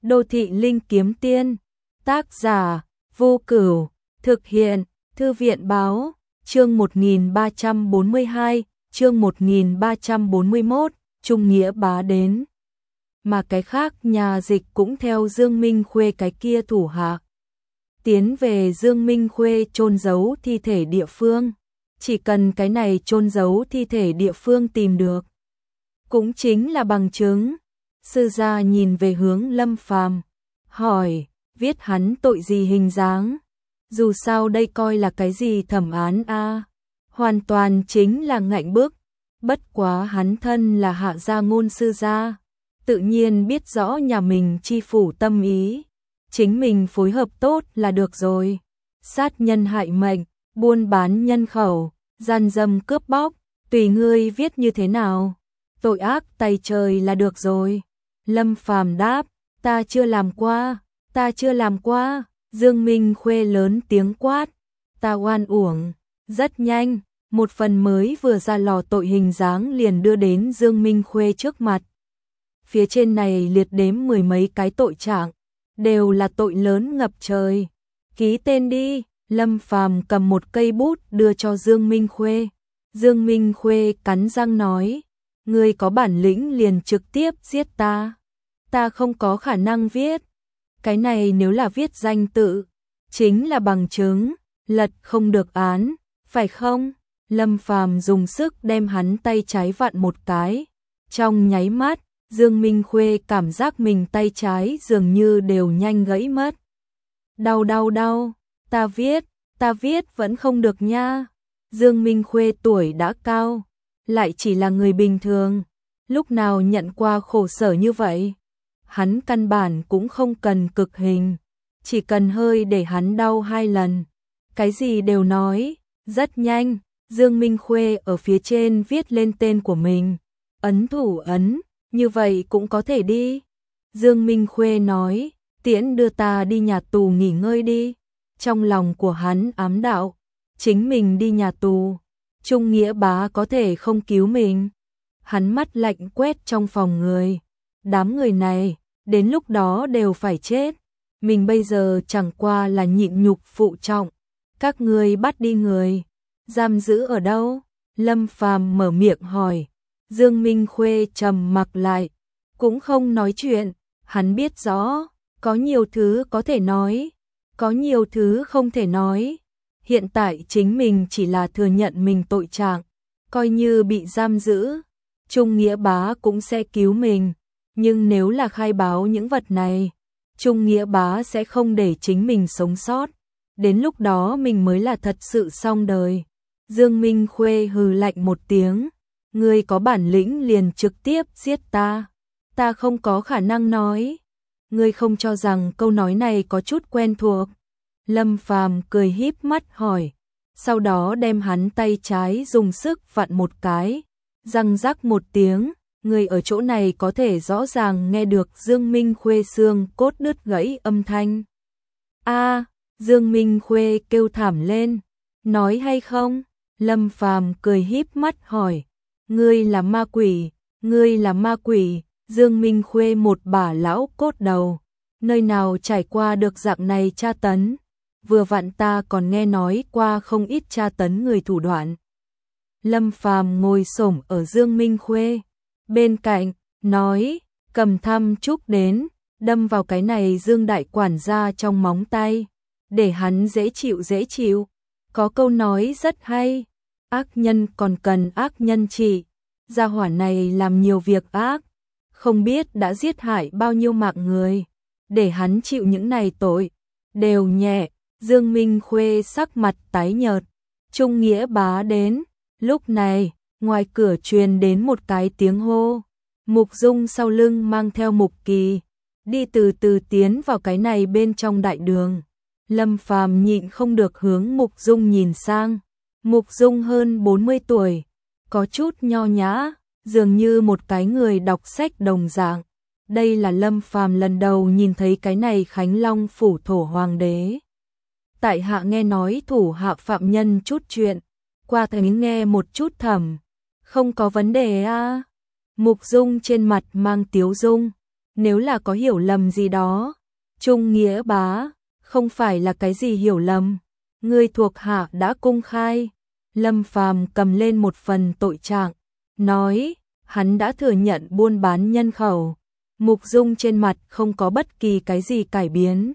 Đô thị linh kiếm tiên, tác giả Vô Cửu, thực hiện Thư viện báo, chương 1342, chương 1341, Trung Nghĩa Bá đến. Mà cái khác nhà dịch cũng theo Dương Minh Khuê cái kia thủ hạ. Tiến về Dương Minh Khuê chôn giấu thi thể địa phương. Chỉ cần cái này chôn giấu thi thể địa phương tìm được, cũng chính là bằng chứng. Sư gia nhìn về hướng Lâm Phàm, hỏi, viết hắn tội gì hình dáng? Dù sao đây coi là cái gì thẩm án a, hoàn toàn chính là ngạnh bức. Bất quá hắn thân là hạ gia ngôn sư gia, tự nhiên biết rõ nhà mình chi phủ tâm ý, chính mình phối hợp tốt là được rồi. Sát nhân hại mệnh, buôn bán nhân khẩu, gian dâm cướp bóc, tùy ngươi viết như thế nào, tội ác tày trời là được rồi. Lâm Phàm đáp, ta chưa làm qua, ta chưa làm qua. Dương Minh Khuê lớn tiếng quát, ta oan uổng. Rất nhanh, một phần mới vừa ra lò tội hình dáng liền đưa đến Dương Minh Khuê trước mặt. Phía trên này liệt đếm mười mấy cái tội trạng, đều là tội lớn ngập trời. Ký tên đi. Lâm Phàm cầm một cây bút đưa cho Dương Minh Khuê. Dương Minh Khuê cắn răng nói, ngươi có bản lĩnh liền trực tiếp giết ta. Ta không có khả năng viết. Cái này nếu là viết danh tự, chính là bằng chứng, lật không được án, phải không? Lâm Phàm dùng sức đem hắn tay trái vặn một cái. Trong nháy mắt, Dương Minh Khuê cảm giác mình tay trái dường như đều nhanh gãy mất. Đau đau đau, ta viết vẫn không được nha. Dương Minh Khuê tuổi đã cao, lại chỉ là người bình thường, lúc nào nhận qua khổ sở như vậy. Hắn căn bản cũng không cần cực hình, chỉ cần hơi để hắn đau 2 lần, cái gì đều nói. Rất nhanh, Dương Minh Khuê ở phía trên viết lên tên của mình, ấn thủ ấn, như vậy cũng có thể đi. Dương Minh Khuê nói, tiễn đưa ta đi nhà tù nghỉ ngơi đi. Trong lòng của hắn ám đạo, chính mình đi nhà tù, Trung Nghĩa Bá có thể không cứu mình. Hắn mắt lạnh quét trong phòng người, đám người này, đến lúc đó đều phải chết. Mình bây giờ chẳng qua là nhịn nhục phụ trọng. Các ngươi bắt đi người, giam giữ ở đâu? Lâm Phàm mở miệng hỏi. Dương Minh Khuê trầm mặc lại, cũng không nói chuyện. Hắn biết rõ, có nhiều thứ có thể nói, có nhiều thứ không thể nói. Hiện tại chính mình chỉ là thừa nhận mình tội trạng, coi như bị giam giữ, Trung Nghĩa Bá cũng sẽ cứu mình. Nhưng nếu là khai báo những vật này, Trung Nghĩa Bá sẽ không để chính mình sống sót. Đến lúc đó mình mới là thật sự xong đời. Dương Minh Khuê hừ lạnh một tiếng, ngươi có bản lĩnh liền trực tiếp giết ta. Ta không có khả năng nói. Ngươi không cho rằng câu nói này có chút quen thuộc? Lâm Phàm cười híp mắt hỏi, sau đó đem hắn tay trái dùng sức vặn một cái, răng rắc một tiếng. Người ở chỗ này có thể rõ ràng nghe được Dương Minh Khuê xương cốt đứt gãy âm thanh. A, Dương Minh Khuê kêu thảm lên, nói hay không? Lâm Phàm cười híp mắt hỏi, ngươi là ma quỷ, ngươi là ma quỷ. Dương Minh Khuê một bả lão cốt đầu, nơi nào trải qua được dạng này tra tấn, vừa vặn ta còn nghe nói qua không ít tra tấn người thủ đoạn. Lâm Phàm ngồi xổm ở Dương Minh Khuê bên cạnh, nói, cầm thăm trúc đến, đâm vào cái này Dương đại quản gia trong móng tay, để hắn dễ chịu dễ chịu. Có câu nói rất hay, ác nhân còn cần ác nhân trị. Gia hỏa này làm nhiều việc ác, không biết đã giết hại bao nhiêu mạng người, để hắn chịu những này tội, đều nhẹ. Dương Minh Khuê sắc mặt tái nhợt. Trung Nghĩa Bá đến. Lúc này, ngoài cửa truyền đến một cái tiếng hô. Mục Dung sau lưng mang theo Mục Kỳ, đi từ từ tiến vào cái này bên trong đại đường. Lâm Phàm nhịn không được hướng Mục Dung nhìn sang. Mục Dung hơn 40 tuổi, có chút nho nhã, dường như một cái người đọc sách đồng dạng. Đây là Lâm Phàm lần đầu nhìn thấy cái này Khánh Long phủ thổ hoàng đế. Tại hạ nghe nói thủ hạ phạm nhân chút chuyện, qua thấy nghe một chút thầm, không có vấn đề a. Mục Dung trên mặt mang tiếu dung, Nếu là có hiểu lầm gì đó, Trung Nghĩa bá, không phải là cái gì hiểu lầm, ngươi thuộc hạ đã công khai. Lâm Phàm cầm lên một phần tội trạng, nói, hắn đã thừa nhận buôn bán nhân khẩu. Mục Dung trên mặt không có bất kỳ cái gì cải biến.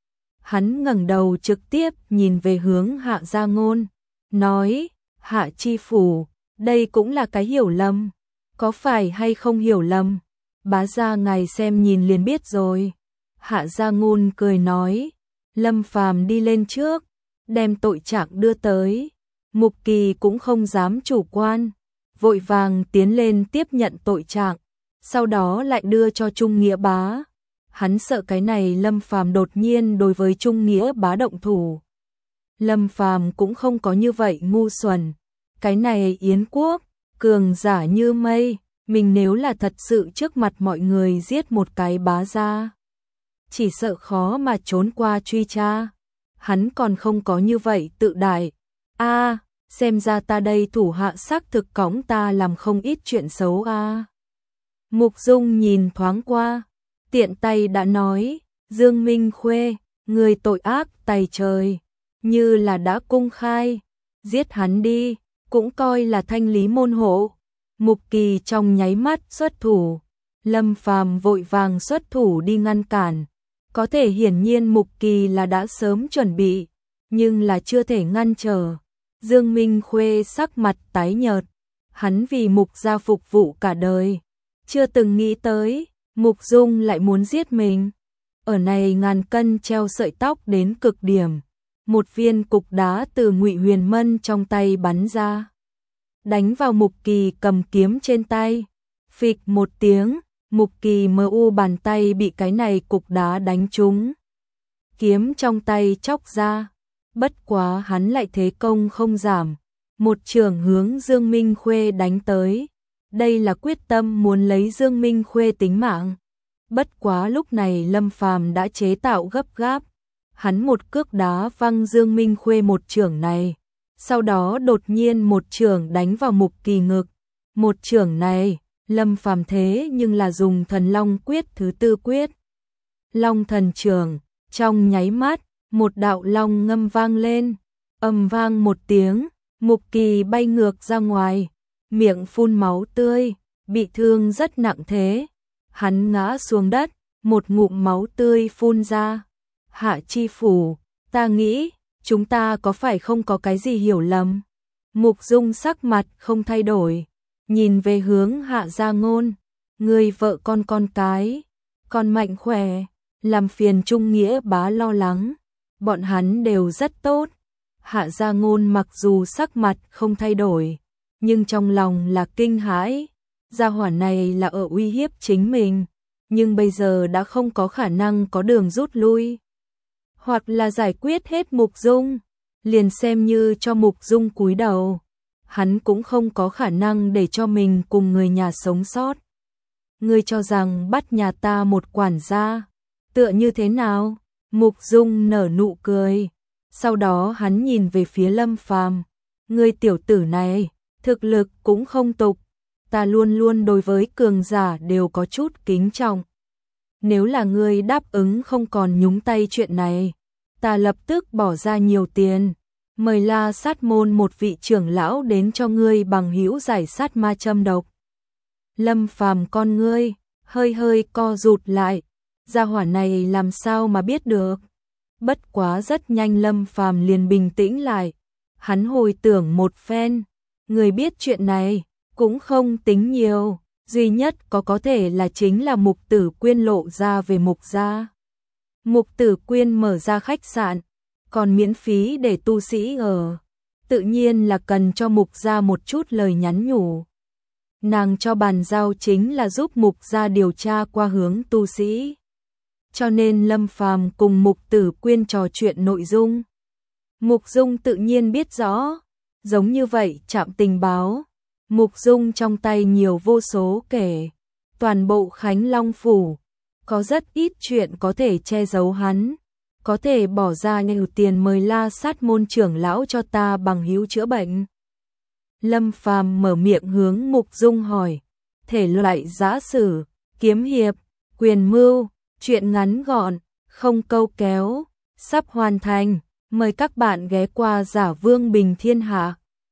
Hắn ngẩng đầu trực tiếp nhìn về hướng Hạ Gia Ngôn, nói, Hạ chi phủ, đây cũng là cái hiểu lầm, có phải hay không hiểu lầm? Bá gia ngài xem nhìn liền biết rồi. Hạ Gia Ngôn cười nói, Lâm Phàm đi lên trước, đem tội trạng đưa tới. Mục Kỳ cũng không dám chủ quan, vội vàng tiến lên tiếp nhận tội trạng, sau đó lại đưa cho Trung Nghĩa bá. Hắn sợ cái này Lâm Phàm đột nhiên đối với Trung Nghĩa bá động thủ. Lâm Phàm cũng không có như vậy ngu xuẩn. Cái này Yến quốc, cường giả như mây, mình nếu là thật sự trước mặt mọi người giết một cái bá gia, chỉ sợ khó mà trốn qua truy tra. Hắn còn không có như vậy tự đại. Xem ra ta đây thủ hạ xác thực cõng ta làm không ít chuyện xấu a. Mục Dung nhìn thoáng qua, tiện tay đã nói, Dương Minh Khuê, người tội ác tày trời, như là đã công khai, giết hắn đi, cũng coi là thanh lý môn hộ. Mục Kỳ trong nháy mắt xuất thủ, Lâm Phàm vội vàng xuất thủ đi ngăn cản. Có thể hiển nhiên Mục Kỳ là đã sớm chuẩn bị, nhưng là chưa thể ngăn trở. Dương Minh Khuê sắc mặt tái nhợt, hắn vì Mục gia phục vụ cả đời, chưa từng nghĩ tới Mục Dung lại muốn giết mình. Ở này ngàn cân treo sợi tóc đến cực điểm, một viên cục đá từ Ngụy Huyền Mân trong tay bắn ra, đánh vào Mục Kỳ cầm kiếm trên tay. Phịch một tiếng, Mục Kỳ mu bàn tay bị cái này cục đá đánh trúng, kiếm trong tay chóc ra. Bất quá hắn lại thế công không giảm, một chưởng hướng Dương Minh Khuê đánh tới. Đây là quyết tâm muốn lấy Dương Minh Khuê tính mạng. Bất quá lúc này Lâm Phàm đã chế tạo gấp gáp, hắn một cước đá văng Dương Minh Khuê một chưởng này, sau đó đột nhiên một chưởng đánh vào Mục Kỳ ngực. Một chưởng này, Lâm Phàm thế nhưng là dùng Thần Long quyết thứ tư quyết. Long thần chưởng, trong nháy mắt, một đạo long ngâm vang lên, ầm vang một tiếng, Mục Kỳ bay ngược ra ngoài, miệng phun máu tươi, bị thương rất nặng thế. Hắn ngã xuống đất, một ngụm máu tươi phun ra. Hạ chi phủ, ta nghĩ, chúng ta có phải không có cái gì hiểu lầm? Mục Dung sắc mặt không thay đổi, nhìn về hướng Hạ Gia Ngôn, người vợ con cái, con mạnh khỏe, làm phiền Trung Nghĩa bá lo lắng. Bọn hắn đều rất tốt. Hạ Gia Ngôn mặc dù sắc mặt không thay đổi, nhưng trong lòng là kinh hãi. Gia hỏa này là ở uy hiếp chính mình, nhưng bây giờ đã không có khả năng có đường rút lui. Hoặc là giải quyết hết Mục Dung, liền xem như cho Mục Dung cúi đầu. Hắn cũng không có khả năng để cho mình cùng người nhà sống sót. Ngươi cho rằng bắt nhà ta một quản gia, tựa như thế nào? Mục Dung nở nụ cười, sau đó hắn nhìn về phía Lâm Phàm, ngươi tiểu tử này, thực lực cũng không tục, ta luôn luôn đối với cường giả đều có chút kính trọng. Nếu là ngươi đáp ứng không còn nhúng tay chuyện này, ta lập tức bỏ ra nhiều tiền, mời La Sát môn một vị trưởng lão đến cho ngươi bằng hữu giải sát ma châm độc. Lâm Phàm con ngươi hơi hơi co rụt lại. Gia hỏa này làm sao mà biết được? Bất quá rất nhanh Lâm Phàm liền bình tĩnh lại. Hắn hồi tưởng một phen, người biết chuyện này cũng không tính nhiều, duy nhất có thể là chính là Mục Tử Quyên lộ ra về Mục gia. Mục Tử Quyên mở ra khách sạn, còn miễn phí để tu sĩ ở, tự nhiên là cần cho Mục gia một chút lời nhắn nhủ. Nàng cho bàn giao chính là giúp Mục gia điều tra qua hướng tu sĩ. Cho nên Lâm Phàm cùng Mục Tử Quyên trò chuyện nội dung. Mục Dung tự nhiên biết rõ, giống như vậy trạm tình báo. Mục Dung trong tay nhiều vô số kể, toàn bộ Khánh Long Phủ, có rất ít chuyện có thể che giấu hắn, có thể bỏ ra nhiều tiền mời La Sát môn trưởng lão cho ta bằng hữu chữa bệnh. Lâm Phàm mở miệng hướng Mục Dung hỏi, thể loại giã sử, kiếm hiệp, Quyền mưu, chuyện ngắn gọn, không câu kéo, sắp hoàn thành. Mời các bạn ghé qua Giả Vương Bình Thiên Hạ.